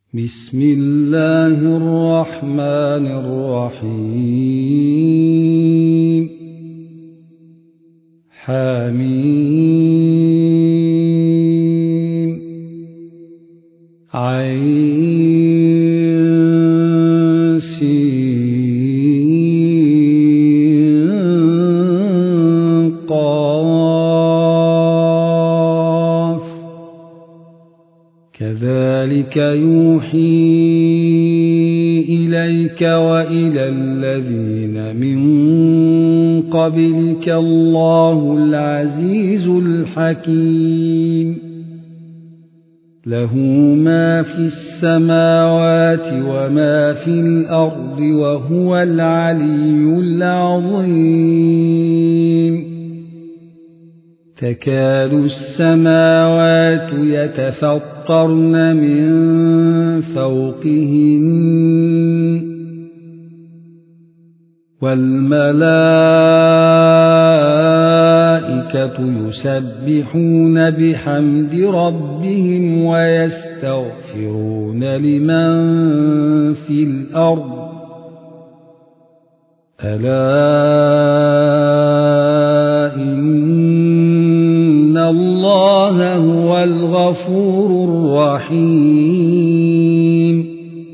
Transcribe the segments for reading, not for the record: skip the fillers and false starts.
بسم الله الرحمن الرحيم حميم عين سين قاف كذلك يوحي إليك وإلى الذين من قبلك الله العزيز الحكيم له ما في السماوات وما في الأرض وهو العلي العظيم تكاد السماوات يتفطرن من فوقهن والملائكة يسبحون بحمد ربهم ويستغفرون لمن في الأرض ألا إن الله هو الغفور الرحيم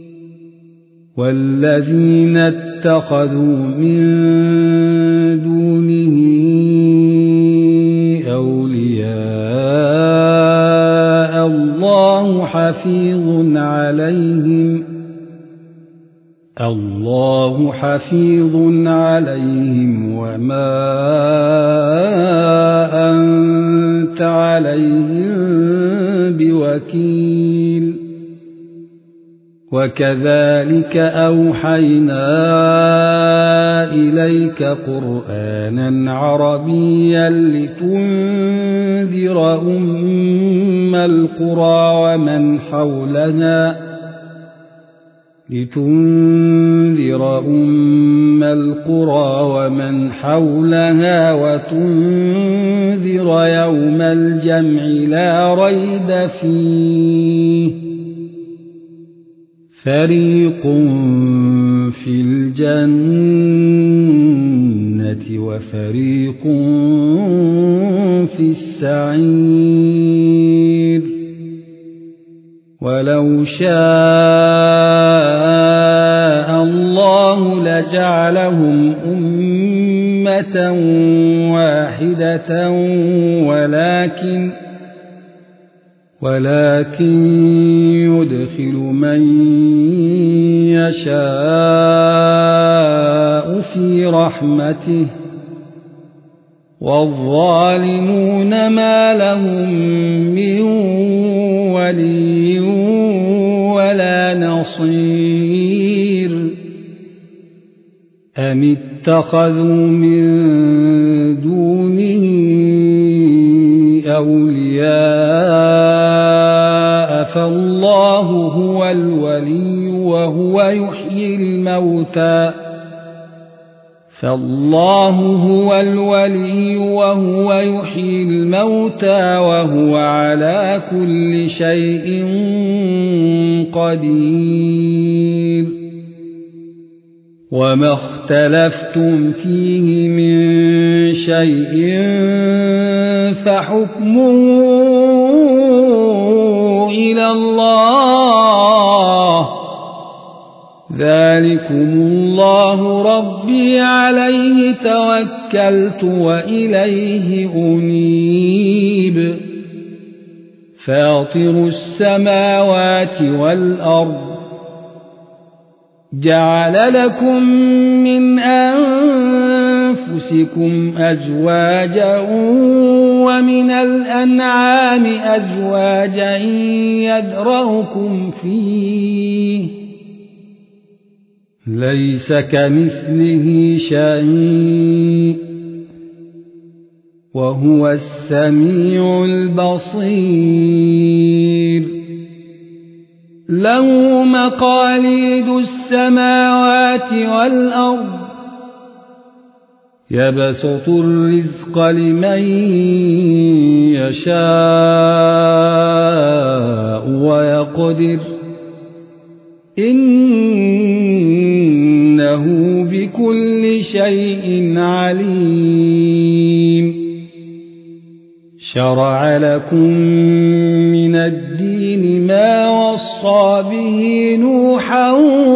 والذين اتخذوا من دونه أولياء الله حفيظ عليهم وما أنت عليهم بوكيل وكذلك أوحينا إليك قرآنا عربيا لتنذر أم القرى ومن حولها وتنذر يوم الجمع لا ريب فيه فريق في الجنة وفريق في السعير ولو شاء الله لجعلهم أمة واحدة ولكن يدخل من يشاء في رحمته والظالمون ما لهم من ولي ولا نصير أم اتخذوا من دونه أولياء فالله هو الولي وهو يحيي الموتى وهو على كل شيء قدير وما اختلفتم فيه من شيء فحكمه إلى الله ذلكم الله ربي عليه توكلت وإليه أنيب فاطر السماوات والأرض جعل لكم من أنفسكم أزواجا ومن الأنعام أزواجا يذرأكم فيه ليس كمثله شيء وهو السميع البصير له مقاليد السماوات والأرض يبسط الرزق لمن يشاء ويقدر إنه بكل شيء عليم شرع لكم من الدين ما وصى به نوحا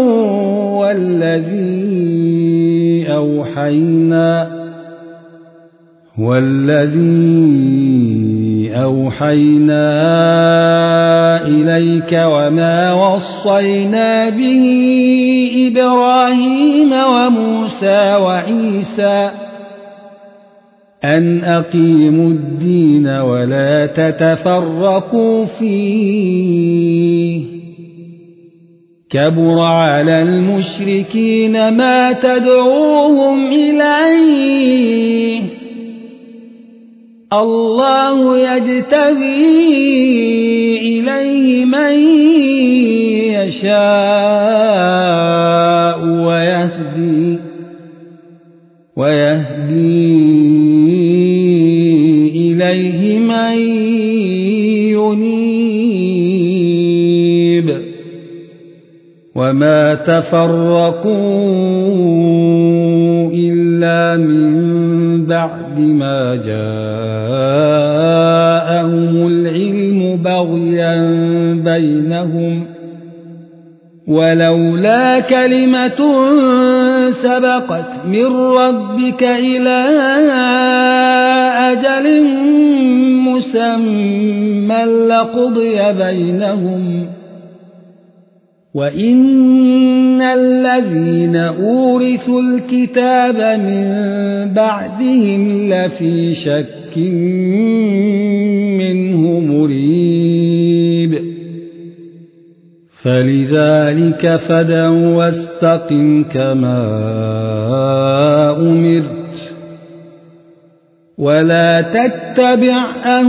والذي أوحينا إليك وما وصينا به إبراهيم وموسى وعيسى أن أقيموا الدين ولا تتفرقوا فيه كبر على المشركين ما تدعوهم إليه الله يجتبي إليه من يشاء ويهدي إليه من ينيب وما تفرقوا إلا من بعد ما جاءهم العلم بغيا بينهم ولولا كلمة سبقت من ربك إلى أجل مسمى لقضي بينهم وإن الذين أورثوا الكتاب من بعدهم لفي شك منه مريب فلذلك فادع واستقم كما أمرت ولا تتبع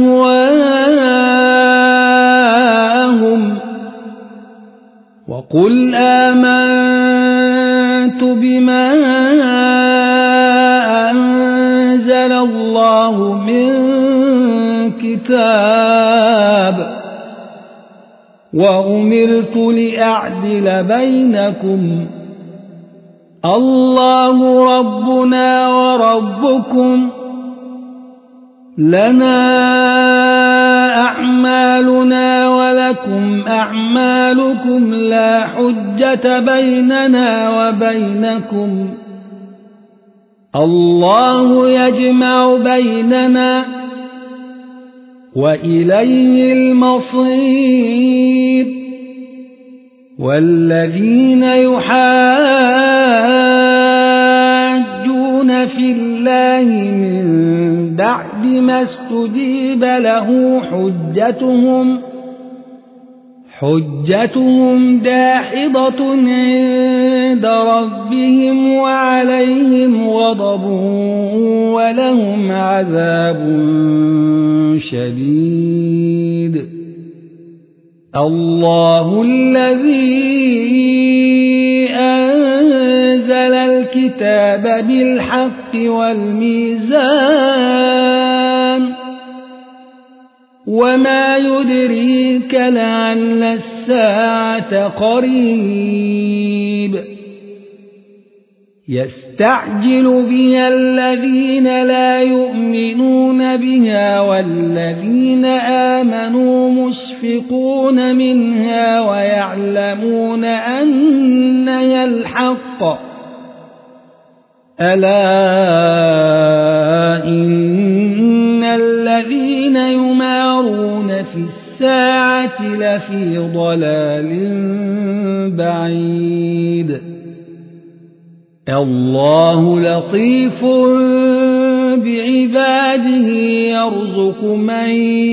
أهواءهم وقل آمنت بما أنزل الله من كتاب وأمرت لأعدل بينكم الله ربنا وربكم لنا أعمالنا ولكم أعمالكم لا حجة بيننا وبينكم الله يجمع بيننا وإليه المصير والذين يحاجون في الله من بعد ما استجيب له حجتهم داحضة عند ربهم وعليهم غضب ولهم عذاب شديد الله الذي أنزل الكتاب بالحق والميزان وما يدريك لعل الساعة قريب يستعجل بها الذين لا يؤمنون بها والذين آمنوا مشفقون منها ويعلمون أنها الحق ألا إن الذين يمارون في الساعة لفي ضلال بعيد الله لطيف بعباده يرزق من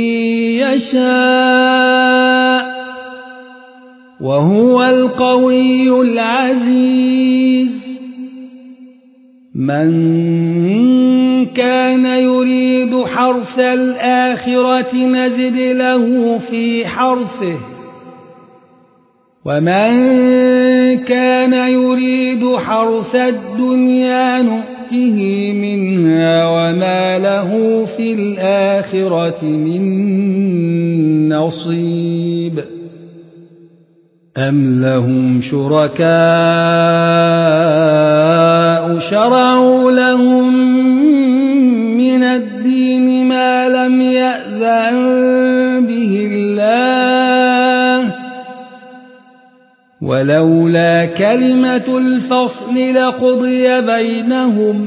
يشاء وهو القوي العزيز من كان يريد حرث الآخرة نزد له في حرثه ومن كان يريد حرث الدنيا نؤته منها وما له في الآخرة من نصيب أم لهم شركاء شرعوا لهم من الدين ما لم يأذن به الله ولولا كلمة الفصل لقضي بينهم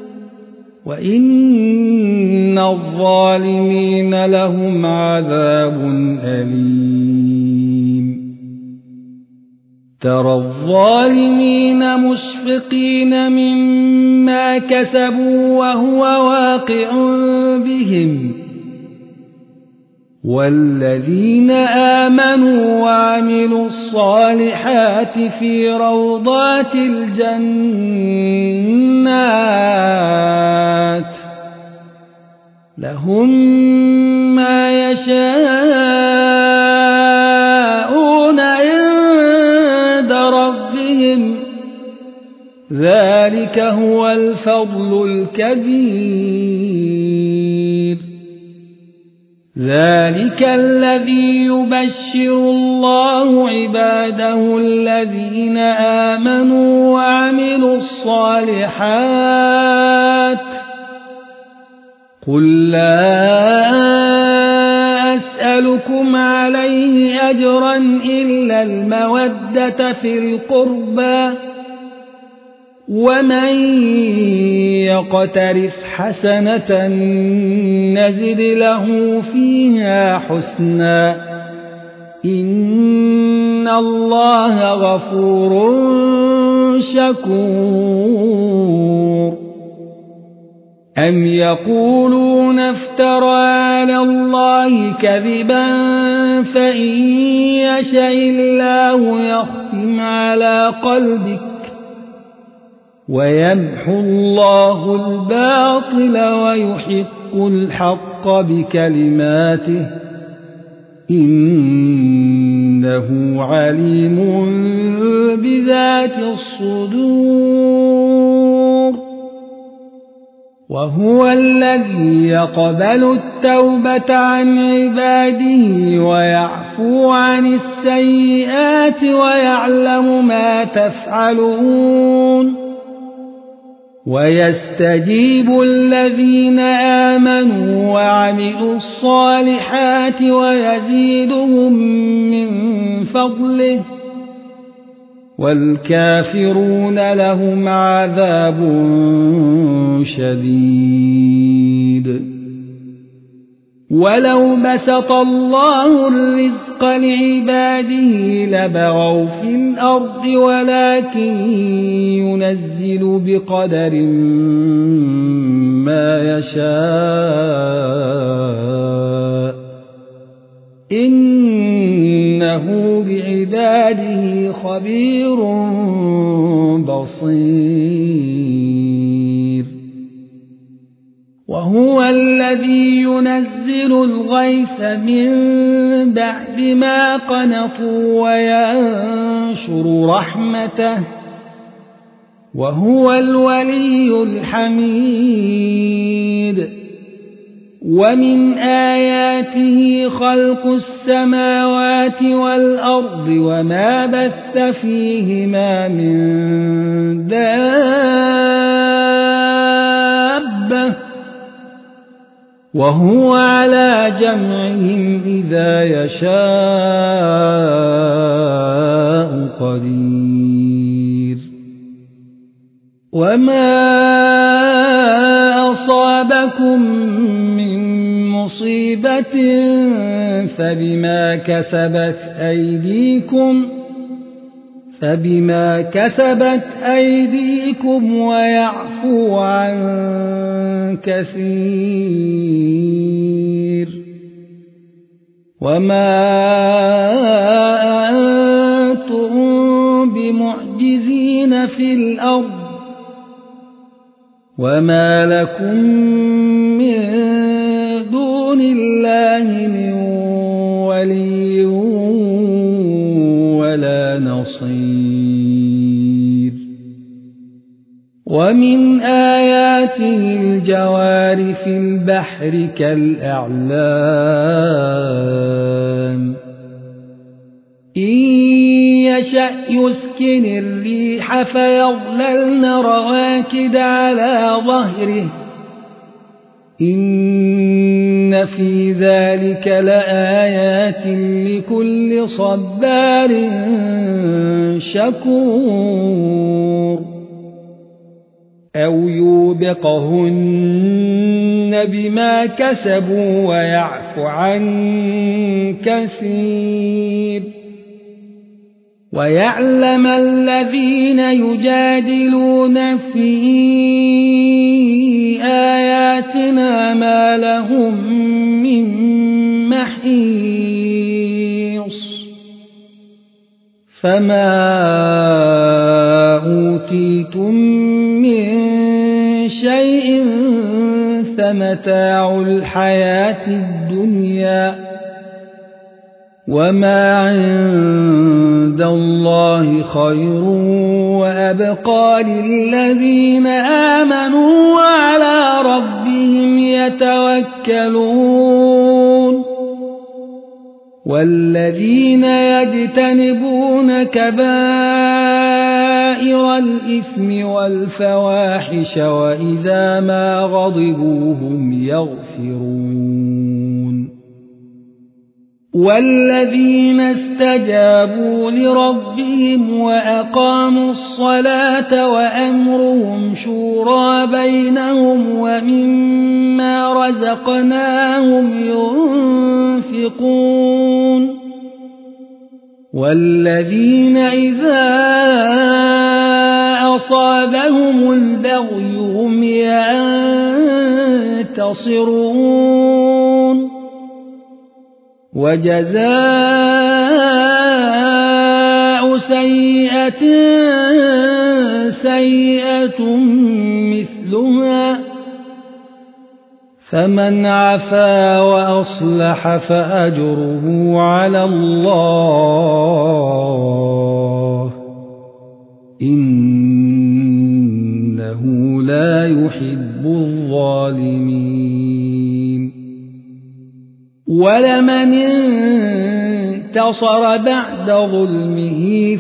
وإن الظالمين لهم عذاب أليم ترى الظالمين مشفقين مما كسبوا وهو واقع بهم والذين آمنوا وعملوا الصالحات في روضات الجنات لهم ما يشاءون عند ربهم ذلك هو الفضل الكبير ذلك الذي يبشر الله عباده الذين آمنوا وعملوا الصالحات قل لا أسألكم عليه أجرا إلا المودة في القربى ومن يقترف حسنة نزد له فيها حسنا إن الله غفور شكور أم يقولون افترى على الله كذبا فإن يشاء الله يختم على قلبك ويمحو الله الباطل ويحق الحق بكلماته إنه عليم بذات الصدور وهو الذي يقبل التوبة عن عباده ويعفو عن السيئات ويعلم ما تفعلون ويستجيب الذين آمنوا وعملوا الصالحات ويزيدهم من فضله والكافرون لهم عذاب شديد ولو بسط الله الرزق لعباده لبغوا في الأرض ولكن ينزل بقدر ما يشاء إنه بعباده خبير بصير وهو الذي ينزل الغيث من بعد ما قنطوا وينشر رحمته وهو الولي الحميد ومن آياته خلق السماوات والأرض وما بث فيهما من دابة وهو على جمعهم إذا يشاء قدير وما أصابكم من مصيبة فبما كسبت أيديكم ويعفو عن كثير وما أنتم بمعجزين في الأرض وما لكم من دون الله من ولي ولا نصير ومن آياته الجوار في البحر كالأعلام إن يشأ يسكن الريح فيظللن رواكد على ظهره إن في ذلك لآيات لكل صبار شكور أو يوبقهن بما كسبوا ويعفو عن كثير ويعلم الذين يجادلون في آياتنا ما لهم من محيص فما أوتيتم من شيء فمتاع الحياة الدنيا وما عند الله خير وأبقى للذين آمنوا وعلى ربهم يتوكلون والذين يجتنبون كبائر الإثم والفواحش وإذا ما غضبوا هم يغفرون والذين استجابوا لربهم وأقاموا الصلاة وأمرهم شورى بينهم ومما رزقناهم ينفقون والذين إذا أصابهم البغي هم ينتصرون وجزاء سيئة سيئة مثلها فمن عفا وأصلح فأجره على الله إنه لا يحب الظالمين ولمن انتصر بعد ظلمه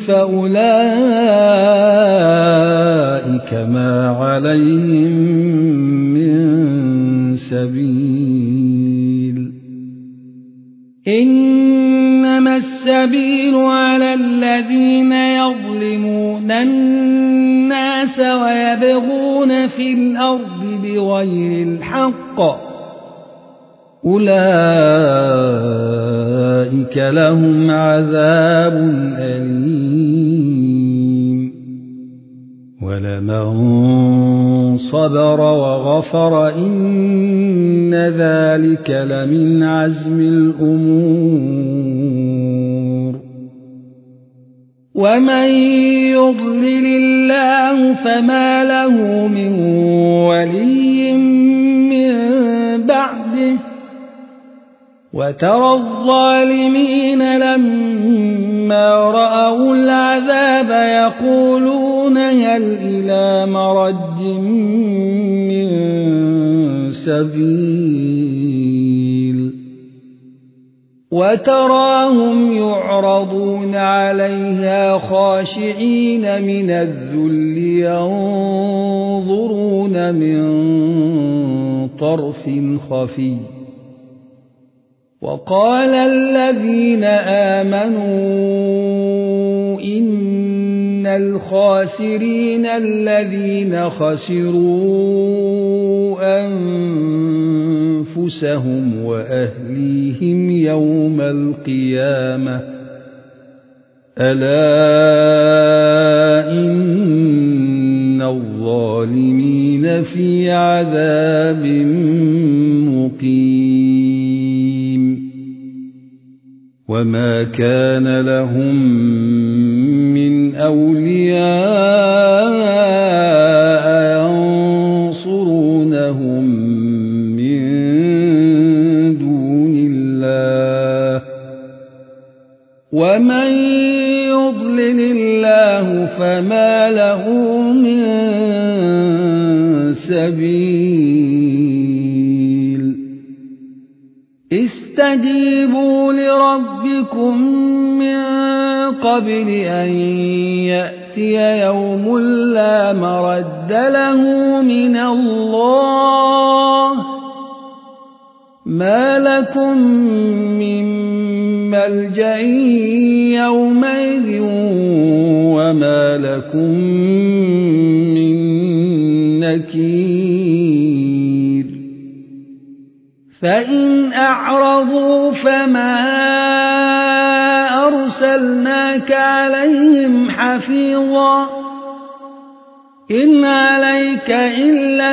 فأولئك ما عليهم من سبيل إنما السبيل على الذين يظلمون الناس ويبغون في الأرض بغير الحق أولئك لهم عذاب أليم ولمن صبر وغفر إن ذلك لمن عزم الأمور ومن يضلل الله فما له من ولي من بعده وترى الظالمين لما رأوا العذاب يقولون هل إلى مرد من سبيل وتراهم يعرضون عليها خاشعين من الذل ينظرون من طرف خفي وقال الذين آمنوا إن الخاسرين الذين خسروا أنفسهم وأهليهم يوم القيامة ألا إن الظالمين في عذاب مقيم وما كان لهم من أولياء ينصرونهم من دون الله ومن يضلل الله فما له من سبيل استجيبوا لربكم من قبل أن يأتي يوم لا مرد له من الله ما لكم من ملجأ يومئذ وما لكم من نكير فإن أعرضوا فما أرسلناك عليهم حفيظا إن عليك إلا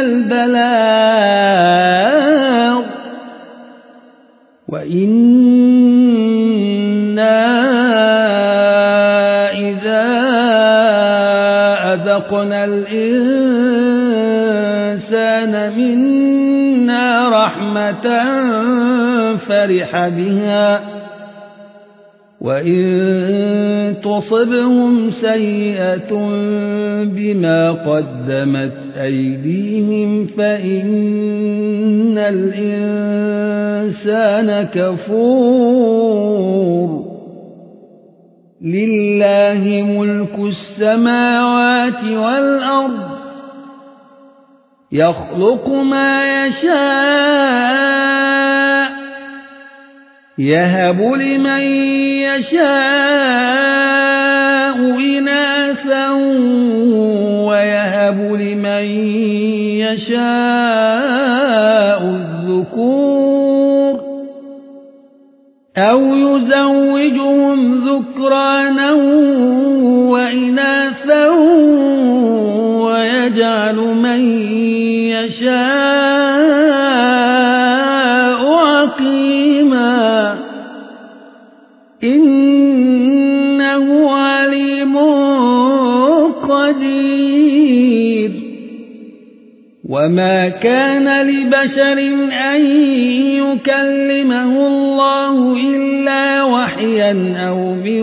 البلاغ وإنا إذا أذقنا الإنسان منا رحمة فرح بها وإن تصبهم سيئة بما قدمت أيديهم فإن الإنسان كفور لله ملك السماوات والأرض يخلق ما يشاء يهب لمن يشاء إناثا ويهب لمن يشاء الذكور أو يزوجهم ذكرانا وإناثا ويجعل من يشاء عقيما إنه عليم قدير وما كان لبشر أن يكلمه الله إلا وحيا أو من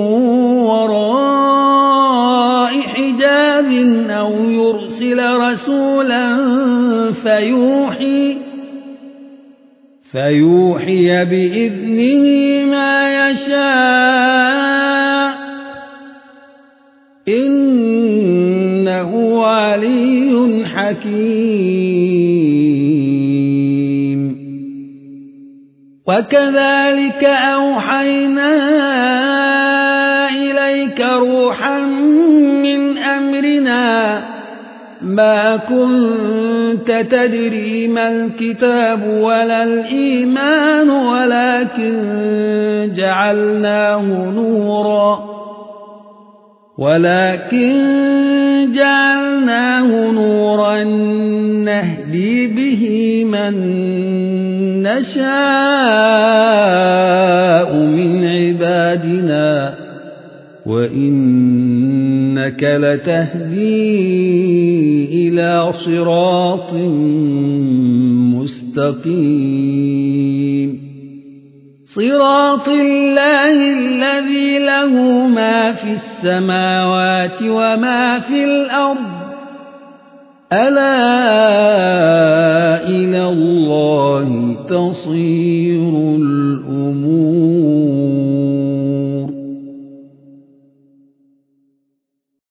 وراء حجاب أو يرسل رسولا فيوحي بإذنه ما يشاء إنه علي حكيم وكذلك أوحينا إليك روحا من أمرنا ما كنت تدري ما الكتاب ولا الإيمان ولكن جعلناه نورا نهدي به من نشاء من عبادنا وإنك لتهدي إلى صراط مستقيم صراط الله الذي له ما في السماوات وما في الأرض ألا إلى الله تصير